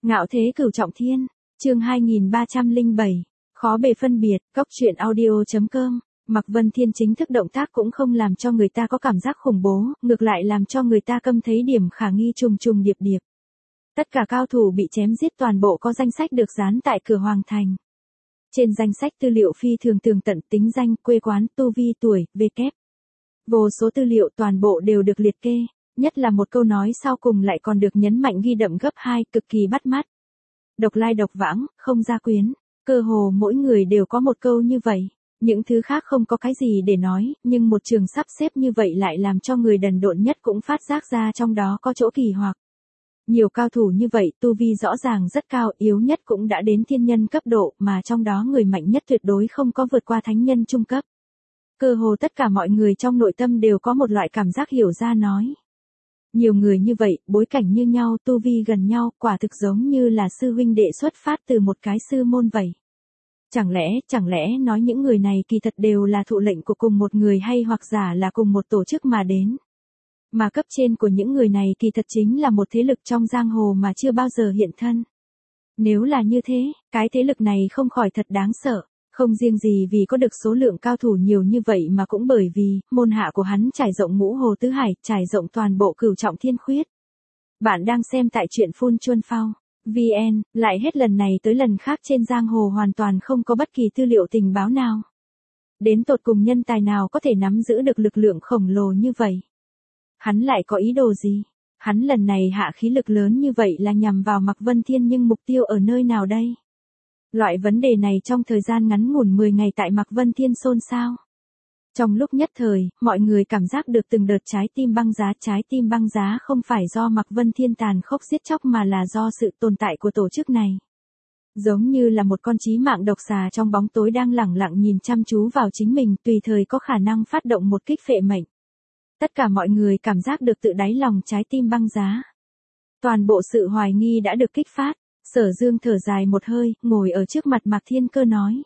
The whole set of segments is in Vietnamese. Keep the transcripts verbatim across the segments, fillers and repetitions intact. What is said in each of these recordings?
Ngạo thế cửu trọng thiên, chương hai nghìn ba trăm lẻ bảy, khó bề phân biệt, cóc truyện audio chấm com. Mạc Vân Thiên chính thức động tác cũng không làm cho người ta có cảm giác khủng bố, ngược lại làm cho người ta câm thấy điểm khả nghi trùng trùng điệp điệp. Tất cả cao thủ bị chém giết toàn bộ có danh sách được dán tại cửa hoàng thành. Trên danh sách tư liệu phi thường tường tận tính danh, quê quán, tu vi, tuổi, vê kép. Vô số tư liệu toàn bộ đều được liệt kê, nhất là một câu nói sau cùng lại còn được nhấn mạnh ghi đậm gấp hai, cực kỳ bắt mắt. Độc lai độc vãng, không gia quyến, cơ hồ mỗi người đều có một câu như vậy. Những thứ khác không có cái gì để nói, nhưng một trường sắp xếp như vậy lại làm cho người đần độn nhất cũng phát giác ra trong đó có chỗ kỳ hoặc. Nhiều cao thủ như vậy, tu vi rõ ràng rất cao, yếu nhất cũng đã đến thiên nhân cấp độ, mà trong đó người mạnh nhất tuyệt đối không có vượt qua thánh nhân trung cấp. Cơ hồ tất cả mọi người trong nội tâm đều có một loại cảm giác hiểu ra nói. Nhiều người như vậy, bối cảnh như nhau, tu vi gần nhau, quả thực giống như là sư huynh đệ xuất phát từ một cái sư môn vậy. Chẳng lẽ, chẳng lẽ nói những người này kỳ thật đều là thụ lệnh của cùng một người hay hoặc giả là cùng một tổ chức mà đến. Mà cấp trên của những người này kỳ thật chính là một thế lực trong giang hồ mà chưa bao giờ hiện thân. Nếu là như thế, cái thế lực này không khỏi thật đáng sợ. Không riêng gì vì có được số lượng cao thủ nhiều như vậy mà cũng bởi vì, môn hạ của hắn trải rộng ngũ hồ tứ hải, trải rộng toàn bộ cửu trọng thiên khuyết. Bạn đang xem tại truyện Phun Chuân Phao, vn, lại hết lần này tới lần khác trên giang hồ hoàn toàn không có bất kỳ tư liệu tình báo nào. Đến tột cùng nhân tài nào có thể nắm giữ được lực lượng khổng lồ như vậy? Hắn lại có ý đồ gì? Hắn lần này hạ khí lực lớn như vậy là nhằm vào Mạc Vân Thiên nhưng mục tiêu ở nơi nào đây? Loại vấn đề này trong thời gian ngắn ngủn mười ngày tại Mạc Vân Thiên xôn xao. Trong lúc nhất thời, mọi người cảm giác được từng đợt trái tim băng giá. Trái tim băng giá không phải do Mạc Vân Thiên tàn khốc giết chóc mà là do sự tồn tại của tổ chức này. Giống như là một con chí mạng độc xà trong bóng tối đang lẳng lặng nhìn chăm chú vào chính mình, tùy thời có khả năng phát động một kích phệ mệnh. Tất cả mọi người cảm giác được tự đáy lòng trái tim băng giá. Toàn bộ sự hoài nghi đã được kích phát. Sở Dương thở dài một hơi, ngồi ở trước mặt Mạc Thiên Cơ nói.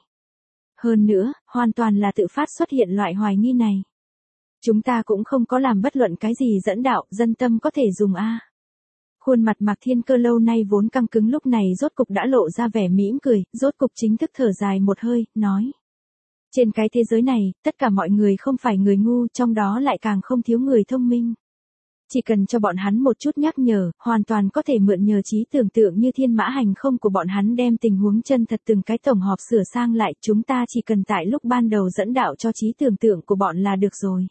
Hơn nữa, hoàn toàn là tự phát xuất hiện loại hoài nghi này. Chúng ta cũng không có làm bất luận cái gì dẫn đạo, dân tâm có thể dùng a. Khuôn mặt Mạc Thiên Cơ lâu nay vốn căng cứng lúc này rốt cục đã lộ ra vẻ mỉm cười, rốt cục chính thức thở dài một hơi, nói. Trên cái thế giới này, tất cả mọi người không phải người ngu, trong đó lại càng không thiếu người thông minh. Chỉ cần cho bọn hắn một chút nhắc nhở, hoàn toàn có thể mượn nhờ trí tưởng tượng như thiên mã hành không của bọn hắn đem tình huống chân thật từng cái tổng họp sửa sang lại, chúng ta chỉ cần tại lúc ban đầu dẫn đạo cho trí tưởng tượng của bọn là được rồi.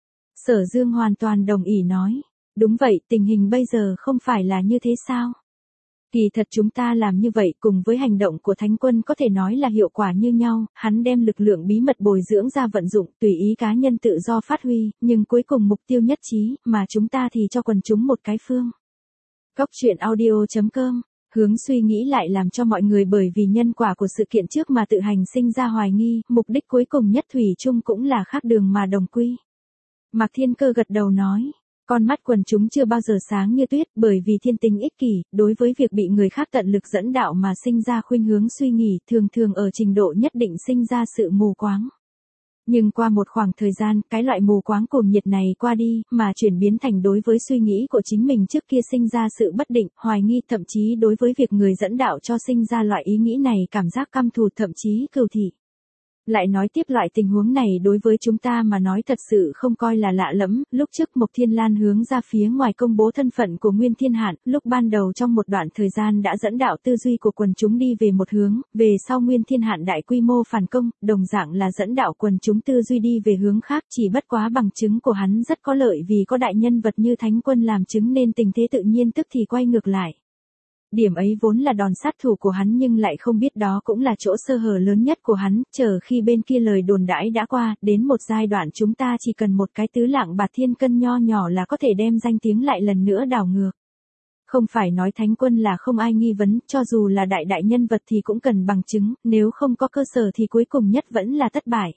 Sở Dương hoàn toàn đồng ý nói, đúng vậy, tình hình bây giờ không phải là như thế sao? Kỳ thật chúng ta làm như vậy cùng với hành động của Thánh Quân có thể nói là hiệu quả như nhau, hắn đem lực lượng bí mật bồi dưỡng ra vận dụng, tùy ý cá nhân tự do phát huy, nhưng cuối cùng mục tiêu nhất trí, mà chúng ta thì cho quần chúng một cái phương. Cóc truyện audio chấm com, hướng suy nghĩ lại làm cho mọi người bởi vì nhân quả của sự kiện trước mà tự hành sinh ra hoài nghi, mục đích cuối cùng nhất thủy chung cũng là khác đường mà đồng quy. Mạc Thiên Cơ gật đầu nói. Con mắt quần chúng chưa bao giờ sáng như tuyết bởi vì thiên tình ích kỷ, đối với việc bị người khác tận lực dẫn đạo mà sinh ra khuynh hướng suy nghĩ thường thường ở trình độ nhất định sinh ra sự mù quáng. Nhưng qua một khoảng thời gian, cái loại mù quáng cuồng nhiệt này qua đi, mà chuyển biến thành đối với suy nghĩ của chính mình trước kia sinh ra sự bất định, hoài nghi, thậm chí đối với việc người dẫn đạo cho sinh ra loại ý nghĩ này cảm giác căm thù thậm chí cừu thị. Lại nói tiếp loại tình huống này đối với chúng ta mà nói thật sự không coi là lạ lẫm, lúc trước Mộc Thiên Lan hướng ra phía ngoài công bố thân phận của Nguyên Thiên Hạn, lúc ban đầu trong một đoạn thời gian đã dẫn đạo tư duy của quần chúng đi về một hướng, về sau Nguyên Thiên Hạn đại quy mô phản công, đồng dạng là dẫn đạo quần chúng tư duy đi về hướng khác, chỉ bất quá bằng chứng của hắn rất có lợi vì có đại nhân vật như Thánh Quân làm chứng nên tình thế tự nhiên tức thì quay ngược lại. Điểm ấy vốn là đòn sát thủ của hắn nhưng lại không biết đó cũng là chỗ sơ hở lớn nhất của hắn, chờ khi bên kia lời đồn đãi đã qua, đến một giai đoạn chúng ta chỉ cần một cái tứ lạng bạt thiên cân nho nhỏ là có thể đem danh tiếng lại lần nữa đảo ngược. Không phải nói Thánh Quân là không ai nghi vấn, cho dù là đại đại nhân vật thì cũng cần bằng chứng, nếu không có cơ sở thì cuối cùng nhất vẫn là thất bại.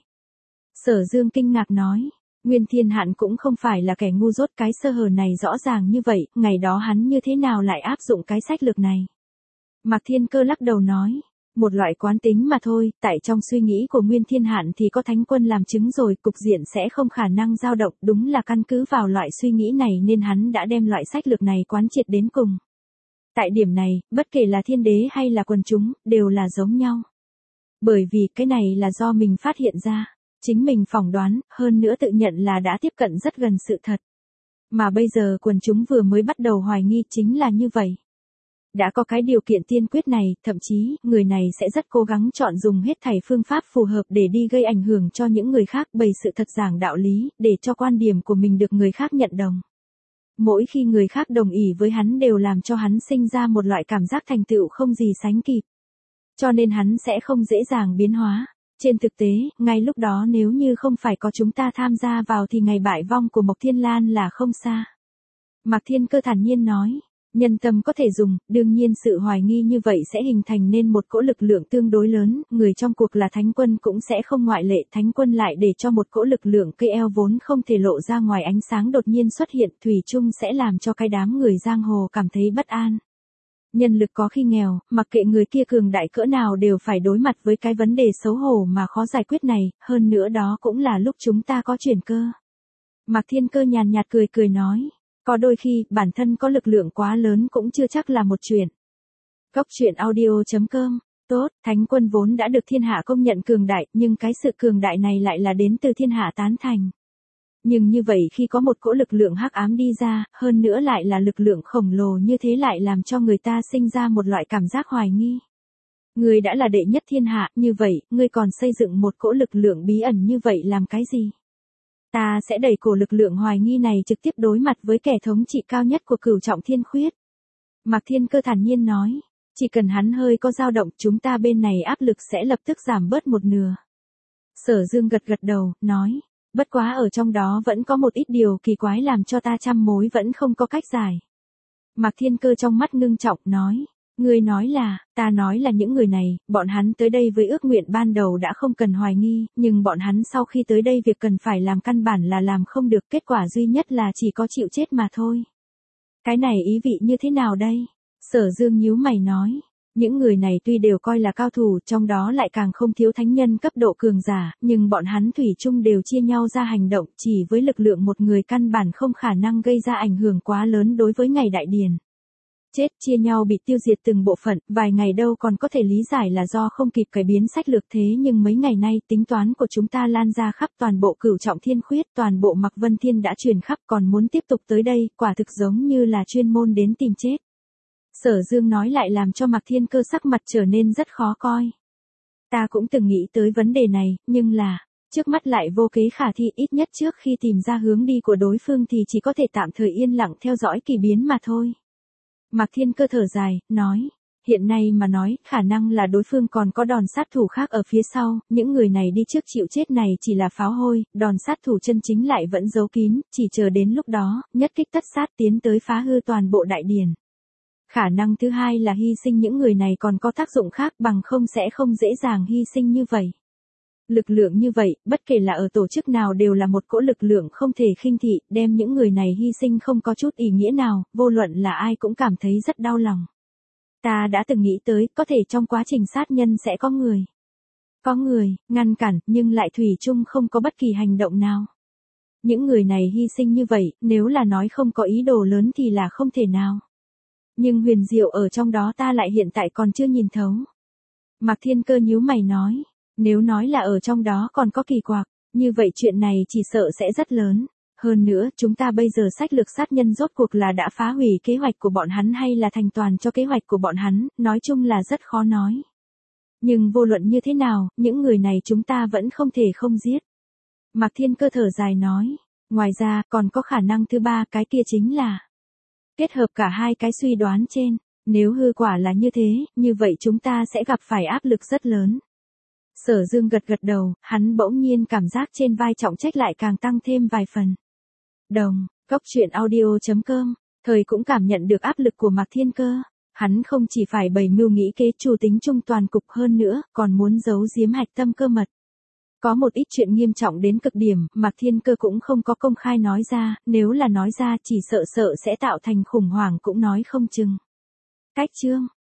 Sở Dương kinh ngạc nói. Nguyên Thiên Hạn cũng không phải là kẻ ngu dốt, cái sơ hở này rõ ràng như vậy, ngày đó hắn như thế nào lại áp dụng cái sách lược này. Mạc Thiên Cơ lắc đầu nói, một loại quán tính mà thôi, tại trong suy nghĩ của Nguyên Thiên Hạn thì có Thánh Quân làm chứng rồi, cục diện sẽ không khả năng dao động, đúng là căn cứ vào loại suy nghĩ này nên hắn đã đem loại sách lược này quán triệt đến cùng. Tại điểm này, bất kể là thiên đế hay là quần chúng, đều là giống nhau. Bởi vì cái này là do mình phát hiện ra, chính mình phỏng đoán, hơn nữa tự nhận là đã tiếp cận rất gần sự thật. Mà bây giờ quần chúng vừa mới bắt đầu hoài nghi chính là như vậy. Đã có cái điều kiện tiên quyết này, thậm chí, người này sẽ rất cố gắng chọn dùng hết thảy phương pháp phù hợp để đi gây ảnh hưởng cho những người khác bày sự thật giảng đạo lý, để cho quan điểm của mình được người khác nhận đồng. Mỗi khi người khác đồng ý với hắn đều làm cho hắn sinh ra một loại cảm giác thành tựu không gì sánh kịp. Cho nên hắn sẽ không dễ dàng biến hóa. Trên thực tế, ngay lúc đó nếu như không phải có chúng ta tham gia vào thì ngày bại vong của Mộc Thiên Lan là không xa. Mạc Thiên Cơ thản nhiên nói, nhân tâm có thể dùng, đương nhiên sự hoài nghi như vậy sẽ hình thành nên một cỗ lực lượng tương đối lớn, người trong cuộc là Thánh Quân cũng sẽ không ngoại lệ, Thánh Quân lại để cho một cỗ lực lượng cây eo vốn không thể lộ ra ngoài ánh sáng đột nhiên xuất hiện, thủy chung sẽ làm cho cái đám người giang hồ cảm thấy bất an. Nhân lực có khi nghèo, mặc kệ người kia cường đại cỡ nào đều phải đối mặt với cái vấn đề xấu hổ mà khó giải quyết này, hơn nữa đó cũng là lúc chúng ta có chuyển cơ. Mạc Thiên Cơ nhàn nhạt cười cười nói, có đôi khi, bản thân có lực lượng quá lớn cũng chưa chắc là một chuyện. Cốc truyện audio chấm com, tốt, Thánh Quân vốn đã được thiên hạ công nhận cường đại, nhưng cái sự cường đại này lại là đến từ thiên hạ tán thành. Nhưng như vậy khi có một cỗ lực lượng hắc ám đi ra, hơn nữa lại là lực lượng khổng lồ như thế lại làm cho người ta sinh ra một loại cảm giác hoài nghi. Ngươi đã là đệ nhất thiên hạ, như vậy, ngươi còn xây dựng một cỗ lực lượng bí ẩn như vậy làm cái gì? Ta sẽ đẩy cổ lực lượng hoài nghi này trực tiếp đối mặt với kẻ thống trị cao nhất của Cửu Trọng Thiên Khuyết. Mạc Thiên Cơ thản nhiên nói, chỉ cần hắn hơi có dao động chúng ta bên này áp lực sẽ lập tức giảm bớt một nửa. Sở Dương gật gật đầu, nói, bất quá ở trong đó vẫn có một ít điều kỳ quái làm cho ta trăm mối vẫn không có cách giải. Mạc Thiên Cơ trong mắt ngưng trọng, nói, ngươi nói là, ta nói là những người này, bọn hắn tới đây với ước nguyện ban đầu đã không cần hoài nghi, nhưng bọn hắn sau khi tới đây việc cần phải làm căn bản là làm không được, kết quả duy nhất là chỉ có chịu chết mà thôi. Cái này ý vị như thế nào đây? Sở Dương nhíu mày nói, những người này tuy đều coi là cao thủ, trong đó lại càng không thiếu thánh nhân cấp độ cường giả, nhưng bọn hắn thủy chung đều chia nhau ra hành động, chỉ với lực lượng một người căn bản không khả năng gây ra ảnh hưởng quá lớn đối với ngày đại điền. Chết chia nhau bị tiêu diệt từng bộ phận, vài ngày đâu còn có thể lý giải là do không kịp cải biến sách lược, thế nhưng mấy ngày nay tính toán của chúng ta lan ra khắp toàn bộ Cửu Trọng Thiên Khuyết, toàn bộ Mạc Vân Thiên đã truyền khắp, còn muốn tiếp tục tới đây, quả thực giống như là chuyên môn đến tìm chết. Sở Dương nói lại làm cho Mạc Thiên Cơ sắc mặt trở nên rất khó coi. Ta cũng từng nghĩ tới vấn đề này, nhưng là, trước mắt lại vô kế khả thi, ít nhất trước khi tìm ra hướng đi của đối phương thì chỉ có thể tạm thời yên lặng theo dõi kỳ biến mà thôi. Mạc Thiên Cơ thở dài, nói, hiện nay mà nói, khả năng là đối phương còn có đòn sát thủ khác ở phía sau, những người này đi trước chịu chết này chỉ là pháo hôi, đòn sát thủ chân chính lại vẫn giấu kín, chỉ chờ đến lúc đó, nhất kích tất sát tiến tới phá hư toàn bộ đại điền. Khả năng thứ hai là hy sinh những người này còn có tác dụng khác, bằng không sẽ không dễ dàng hy sinh như vậy. Lực lượng như vậy, bất kể là ở tổ chức nào đều là một cỗ lực lượng không thể khinh thị, đem những người này hy sinh không có chút ý nghĩa nào, vô luận là ai cũng cảm thấy rất đau lòng. Ta đã từng nghĩ tới, có thể trong quá trình sát nhân sẽ có người. Có người, ngăn cản, nhưng lại thủy chung không có bất kỳ hành động nào. Những người này hy sinh như vậy, nếu là nói không có ý đồ lớn thì là không thể nào. Nhưng huyền diệu ở trong đó ta lại hiện tại còn chưa nhìn thấu. Mạc Thiên Cơ nhíu mày nói, nếu nói là ở trong đó còn có kỳ quặc, như vậy chuyện này chỉ sợ sẽ rất lớn. Hơn nữa, chúng ta bây giờ sách lược sát nhân rốt cuộc là đã phá hủy kế hoạch của bọn hắn hay là thành toàn cho kế hoạch của bọn hắn, nói chung là rất khó nói. Nhưng vô luận như thế nào, những người này chúng ta vẫn không thể không giết. Mạc Thiên Cơ thở dài nói, ngoài ra còn có khả năng thứ ba, cái kia chính là kết hợp cả hai cái suy đoán trên, nếu hư quả là như thế, như vậy chúng ta sẽ gặp phải áp lực rất lớn. Sở Dương gật gật đầu, hắn bỗng nhiên cảm giác trên vai trọng trách lại càng tăng thêm vài phần. Đồng, cốc truyện audio chấm com, thời cũng cảm nhận được áp lực của Mạc Thiên Cơ. Hắn không chỉ phải bày mưu nghĩ kế chủ tính chung toàn cục, hơn nữa, còn muốn giấu giếm hạch tâm cơ mật. Có một ít chuyện nghiêm trọng đến cực điểm, Mạc Thiên Cơ cũng không có công khai nói ra, nếu là nói ra chỉ sợ sợ sẽ tạo thành khủng hoảng cũng nói không chừng. Cách chương